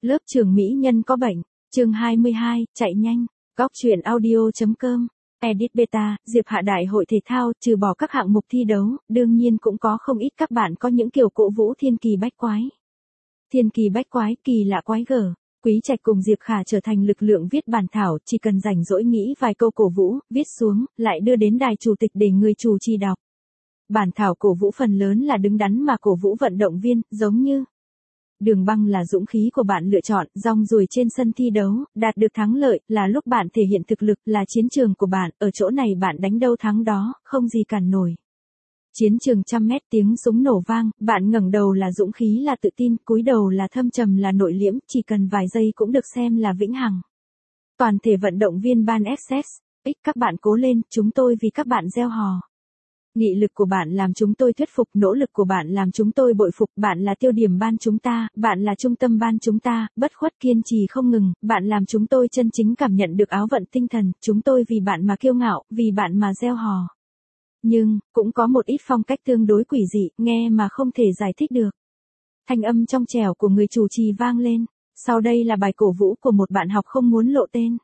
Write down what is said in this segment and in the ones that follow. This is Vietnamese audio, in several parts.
Lớp trưởng mỹ nhân có bệnh. Chương 22, chạy nhanh. Góc truyện audio.com. Edit beta, Diệp Hạ đại hội thể thao, trừ bỏ các hạng mục thi đấu, đương nhiên cũng có không ít các bạn có những kiểu cổ vũ thiên kỳ bách quái. Thiên kỳ bách quái, kỳ lạ quái gở. Quý Trạch cùng Diệp Khả trở thành lực lượng viết bản thảo, chỉ cần rảnh rỗi nghĩ vài câu cổ vũ, viết xuống, lại đưa đến đài chủ tịch để người chủ trì đọc. Bản thảo cổ vũ phần lớn là đứng đắn mà cổ vũ vận động viên, giống như đường băng là dũng khí của bạn lựa chọn, rong ruổi trên sân thi đấu, đạt được thắng lợi, là lúc bạn thể hiện thực lực, là chiến trường của bạn, ở chỗ này bạn đánh đâu thắng đó, không gì cản nổi. Chiến trường 100 mét tiếng súng nổ vang, bạn ngẩng đầu là dũng khí là tự tin, cúi đầu là thâm trầm là nội liễm, chỉ cần vài giây cũng được xem là vĩnh hằng. Toàn thể vận động viên ban SS, các bạn cố lên, chúng tôi vì các bạn gieo hò. Nghị lực của bạn làm chúng tôi thuyết phục, nỗ lực của bạn làm chúng tôi bội phục, bạn là tiêu điểm ban chúng ta, bạn là trung tâm ban chúng ta, bất khuất kiên trì không ngừng, bạn làm chúng tôi chân chính cảm nhận được áo vận tinh thần, chúng tôi vì bạn mà kiêu ngạo, vì bạn mà gieo hò. Nhưng, cũng có một ít phong cách tương đối quỷ dị, nghe mà không thể giải thích được. Thanh âm trong trẻo của người chủ trì vang lên, sau đây là bài cổ vũ của một bạn học không muốn lộ tên.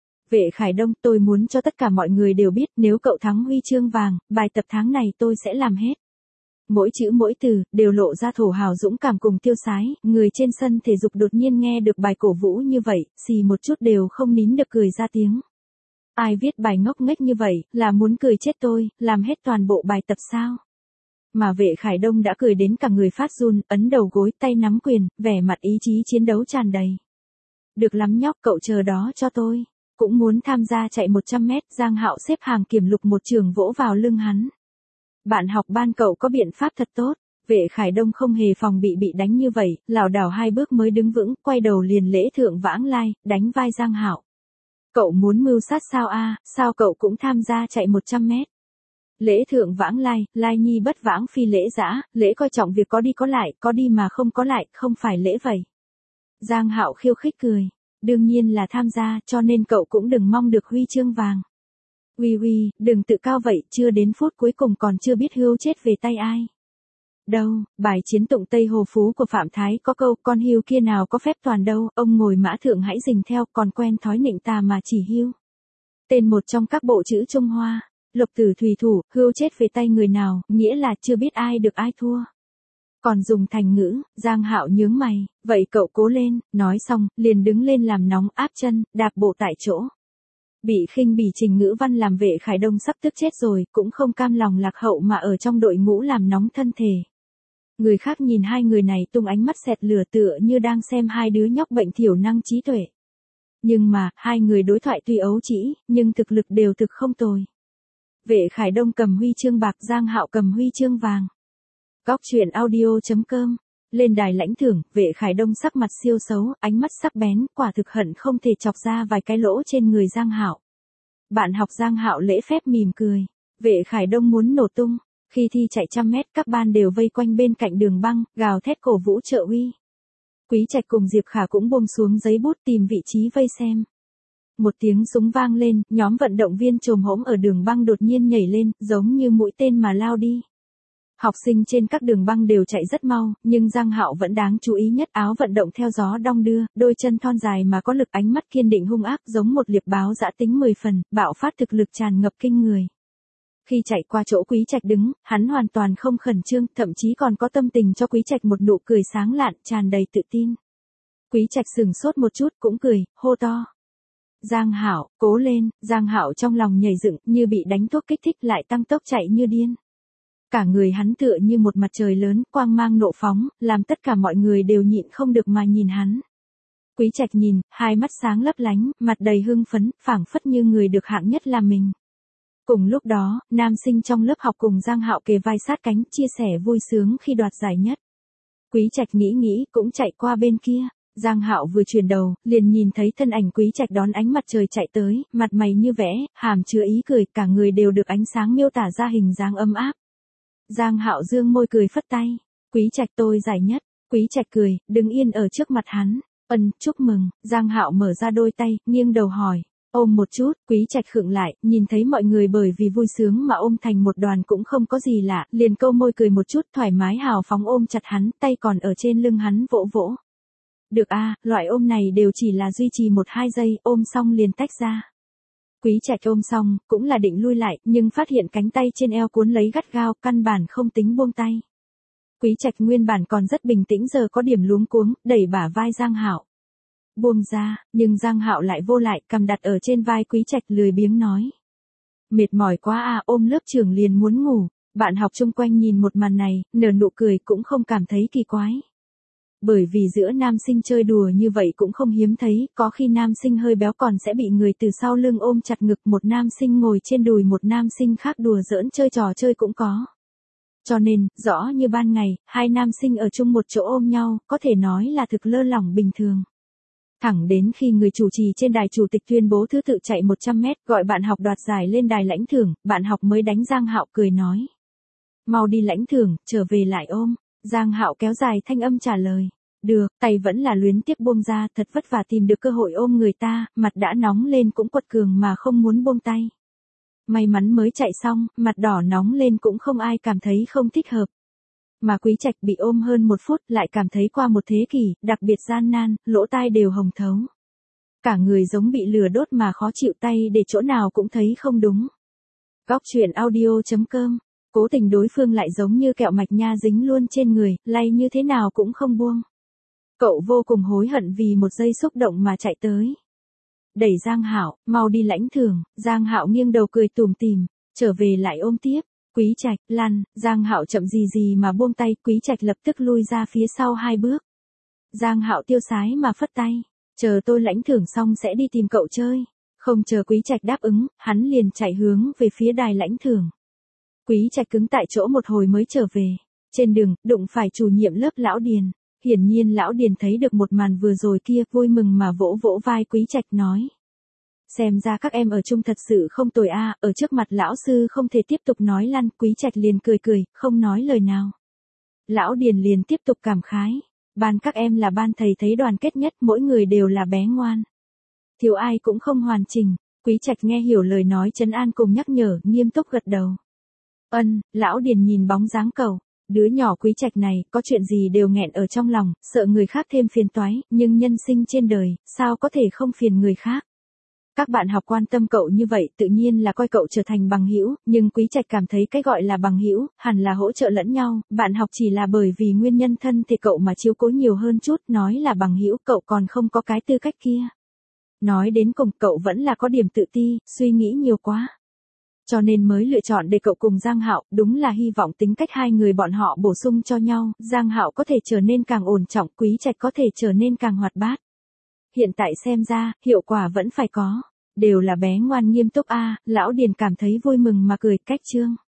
Vệ Khải Đông, tôi muốn cho tất cả mọi người đều biết, nếu cậu thắng huy chương vàng, bài tập tháng này tôi sẽ làm hết. Mỗi chữ mỗi từ, đều lộ ra thổ hào dũng cảm cùng tiêu sái, người trên sân thể dục đột nhiên nghe được bài cổ vũ như vậy, xì một chút đều không nín được cười ra tiếng. Ai viết bài ngốc nghếch như vậy, là muốn cười chết tôi, làm hết toàn bộ bài tập sao? Mà Vệ Khải Đông đã cười đến cả người phát run, ấn đầu gối, tay nắm quyền, vẻ mặt ý chí chiến đấu tràn đầy. Được lắm nhóc, cậu chờ đó cho tôi. Cũng muốn tham gia chạy 100 mét, Giang Hạo xếp hàng kiểm lục một trường vỗ vào lưng hắn. Bạn học ban cậu có biện pháp thật tốt. Vệ Khải Đông không hề phòng bị đánh như vậy, lảo đảo 2 bước mới đứng vững, quay đầu liền lễ thượng vãng lai, đánh vai Giang Hạo. Cậu muốn mưu sát sao a? Sao cậu cũng tham gia chạy 100 mét? Lễ thượng vãng lai, lai nhi bất vãng phi lễ dã, lễ coi trọng việc có đi có lại, có đi mà không có lại, không phải lễ vậy. Giang Hạo khiêu khích cười. Đương nhiên là tham gia, cho nên cậu cũng đừng mong được huy chương vàng. Uy, đừng tự cao vậy, chưa đến phút cuối cùng còn chưa biết hươu chết về tay ai. Đâu, bài chiến tụng Tây Hồ Phú của Phạm Thái có câu, con hươu kia nào có phép toàn đâu, ông ngồi mã thượng hãy rình theo, còn quen thói nịnh tà mà chỉ hươu. Tên một trong các bộ chữ Trung Hoa, Lục Tử Thủy Thủ, hươu chết về tay người nào, nghĩa là chưa biết ai được ai thua. Còn dùng thành ngữ, Giang Hạo nhướng mày, vậy cậu cố lên, nói xong, liền đứng lên làm nóng, áp chân, đạp bộ tại chỗ. Bị khinh bỉ Trình Ngữ Văn làm Vệ Khải Đông sắp tức chết rồi, cũng không cam lòng lạc hậu mà ở trong đội ngũ làm nóng thân thể. Người khác nhìn hai người này tung ánh mắt xẹt lửa tựa như đang xem hai đứa nhóc bệnh thiểu năng trí tuệ. Nhưng mà, hai người đối thoại tuy ấu trĩ, nhưng thực lực đều thực không tồi. Vệ Khải Đông cầm huy chương bạc, Giang Hạo cầm huy chương vàng. Góc truyện audio.com. Lên đài lãnh thưởng, Vệ Khải Đông sắc mặt siêu xấu, ánh mắt sắc bén, quả thực hận không thể chọc ra vài cái lỗ trên người Giang Hạo. Bạn học Giang Hạo lễ phép mỉm cười. Vệ Khải Đông muốn nổ tung. Khi thi chạy 100 mét, các ban đều vây quanh bên cạnh đường băng, gào thét cổ vũ trợ uy. Quý Trạch cùng Diệp Khả cũng buông xuống giấy bút tìm vị trí vây xem. Một tiếng súng vang lên, nhóm vận động viên chồm hổm ở đường băng đột nhiên nhảy lên, giống như mũi tên mà lao đi. Học sinh trên các đường băng đều chạy rất mau, nhưng Giang Hạo vẫn đáng chú ý nhất, áo vận động theo gió đong đưa, đôi chân thon dài mà có lực, ánh mắt kiên định hung ác giống một liệp báo dã tính 10 phần, bạo phát thực lực tràn ngập kinh người. Khi chạy qua chỗ Quý Trạch đứng, hắn hoàn toàn không khẩn trương, thậm chí còn có tâm tình cho Quý Trạch một nụ cười sáng lạn, tràn đầy tự tin. Quý Trạch sừng sốt một chút, cũng cười, hô to. Giang Hạo, cố lên, Giang Hạo trong lòng nhảy dựng, như bị đánh thuốc kích thích lại tăng tốc chạy như điên. Cả người hắn tựa như một mặt trời lớn, quang mang nộ phóng, làm tất cả mọi người đều nhịn không được mà nhìn hắn. Quý Trạch nhìn, hai mắt sáng lấp lánh, mặt đầy hưng phấn, phảng phất như người được hạng nhất là mình. Cùng lúc đó, nam sinh trong lớp học cùng Giang Hạo kề vai sát cánh, chia sẻ vui sướng khi đoạt giải nhất. Quý Trạch nghĩ, cũng chạy qua bên kia. Giang Hạo vừa chuyển đầu, liền nhìn thấy thân ảnh Quý Trạch đón ánh mặt trời chạy tới, mặt mày như vẽ, hàm chứa ý cười, cả người đều được ánh sáng miêu tả ra hình dáng ấm áp. Giang Hạo dương môi cười phất tay. Quý Trạch tôi giải nhất. Quý Trạch cười, đứng yên ở trước mặt hắn. Chúc mừng. Giang Hạo mở ra đôi tay, nghiêng đầu hỏi. Ôm một chút, Quý Trạch khựng lại, nhìn thấy mọi người bởi vì vui sướng mà ôm thành một đoàn cũng không có gì lạ, liền câu môi cười một chút, thoải mái hào phóng ôm chặt hắn, tay còn ở trên lưng hắn vỗ vỗ. Được a, loại ôm này đều chỉ là duy trì 1-2 giây, ôm xong liền tách ra. Quý Trạch ôm xong, cũng là định lui lại, nhưng phát hiện cánh tay trên eo cuốn lấy gắt gao, căn bản không tính buông tay. Quý Trạch nguyên bản còn rất bình tĩnh giờ có điểm luống cuống, đẩy bả vai Giang Hạo. Buông ra, nhưng Giang Hạo lại vô lại, cầm đặt ở trên vai Quý Trạch lười biếng nói. Mệt mỏi quá à, ôm lớp trưởng liền muốn ngủ. Bạn học chung quanh nhìn một màn này, nở nụ cười cũng không cảm thấy kỳ quái. Bởi vì giữa nam sinh chơi đùa như vậy cũng không hiếm thấy, có khi nam sinh hơi béo còn sẽ bị người từ sau lưng ôm chặt ngực, một nam sinh ngồi trên đùi một nam sinh khác đùa giỡn chơi trò chơi cũng có. Cho nên, rõ như ban ngày, hai nam sinh ở chung một chỗ ôm nhau, có thể nói là thực lơ lỏng bình thường. Thẳng đến khi người chủ trì trên đài chủ tịch tuyên bố thứ tự chạy 100 mét, gọi bạn học đoạt giải lên đài lãnh thưởng, bạn học mới đánh Giang Hạo cười nói. Mau đi lãnh thưởng, trở về lại ôm. Giang Hạo kéo dài thanh âm trả lời. Được, tay vẫn là luyến tiếc buông ra, thật vất vả tìm được cơ hội ôm người ta, mặt đã nóng lên cũng quật cường mà không muốn buông tay. May mắn mới chạy xong, mặt đỏ nóng lên cũng không ai cảm thấy không thích hợp. Mà Quý Trạch bị ôm hơn 1 phút lại cảm thấy qua một thế kỷ, đặc biệt gian nan, lỗ tai đều hồng thấu. Cả người giống bị lửa đốt mà khó chịu, tay để chỗ nào cũng thấy không đúng. Góc truyện audio.com. Cố tình đối phương lại giống như kẹo mạch nha dính luôn trên người, lay như thế nào cũng không buông. Cậu vô cùng hối hận vì một giây xúc động mà chạy tới. Đẩy Giang Hạo, mau đi lãnh thưởng. Giang Hạo nghiêng đầu cười tủm tỉm, trở về lại ôm tiếp. Quý Trạch, lăn. Giang Hạo chậm gì mà buông tay, Quý Trạch lập tức lui ra phía sau 2 bước. Giang Hạo tiêu sái mà phất tay, chờ tôi lãnh thưởng xong sẽ đi tìm cậu chơi. Không chờ Quý Trạch đáp ứng, hắn liền chạy hướng về phía đài lãnh thưởng. Quý Trạch cứng tại chỗ một hồi mới trở về. Trên đường, đụng phải chủ nhiệm lớp Lão Điền. Hiển nhiên Lão Điền thấy được một màn vừa rồi kia, vui mừng mà vỗ vỗ vai Quý Trạch nói. Xem ra các em ở chung thật sự không tồi a. Ở trước mặt lão sư không thể tiếp tục nói lăn, Quý Trạch liền cười cười, không nói lời nào. Lão Điền liền tiếp tục cảm khái. Ban các em là ban thầy thấy đoàn kết nhất, mỗi người đều là bé ngoan. Thiếu ai cũng không hoàn chỉnh. Quý Trạch nghe hiểu lời nói trấn an cùng nhắc nhở, nghiêm túc gật đầu. Lão Điền nhìn bóng dáng cậu. Đứa nhỏ Quý Trạch này, có chuyện gì đều nghẹn ở trong lòng, sợ người khác thêm phiền toái, nhưng nhân sinh trên đời, sao có thể không phiền người khác. Các bạn học quan tâm cậu như vậy, tự nhiên là coi cậu trở thành bằng hữu, nhưng Quý Trạch cảm thấy cái gọi là bằng hữu, hẳn là hỗ trợ lẫn nhau, bạn học chỉ là bởi vì nguyên nhân thân thì cậu mà chiếu cố nhiều hơn chút, nói là bằng hữu, cậu còn không có cái tư cách kia. Nói đến cùng, cậu vẫn là có điểm tự ti, suy nghĩ nhiều quá. Cho nên mới lựa chọn để cậu cùng Giang Hạo, đúng là hy vọng tính cách hai người bọn họ bổ sung cho nhau, Giang Hạo có thể trở nên càng ổn trọng, Quý Trạch có thể trở nên càng hoạt bát. Hiện tại xem ra, hiệu quả vẫn phải có. Đều là bé ngoan nghiêm túc a. Lão Điền cảm thấy vui mừng mà cười. Cách chương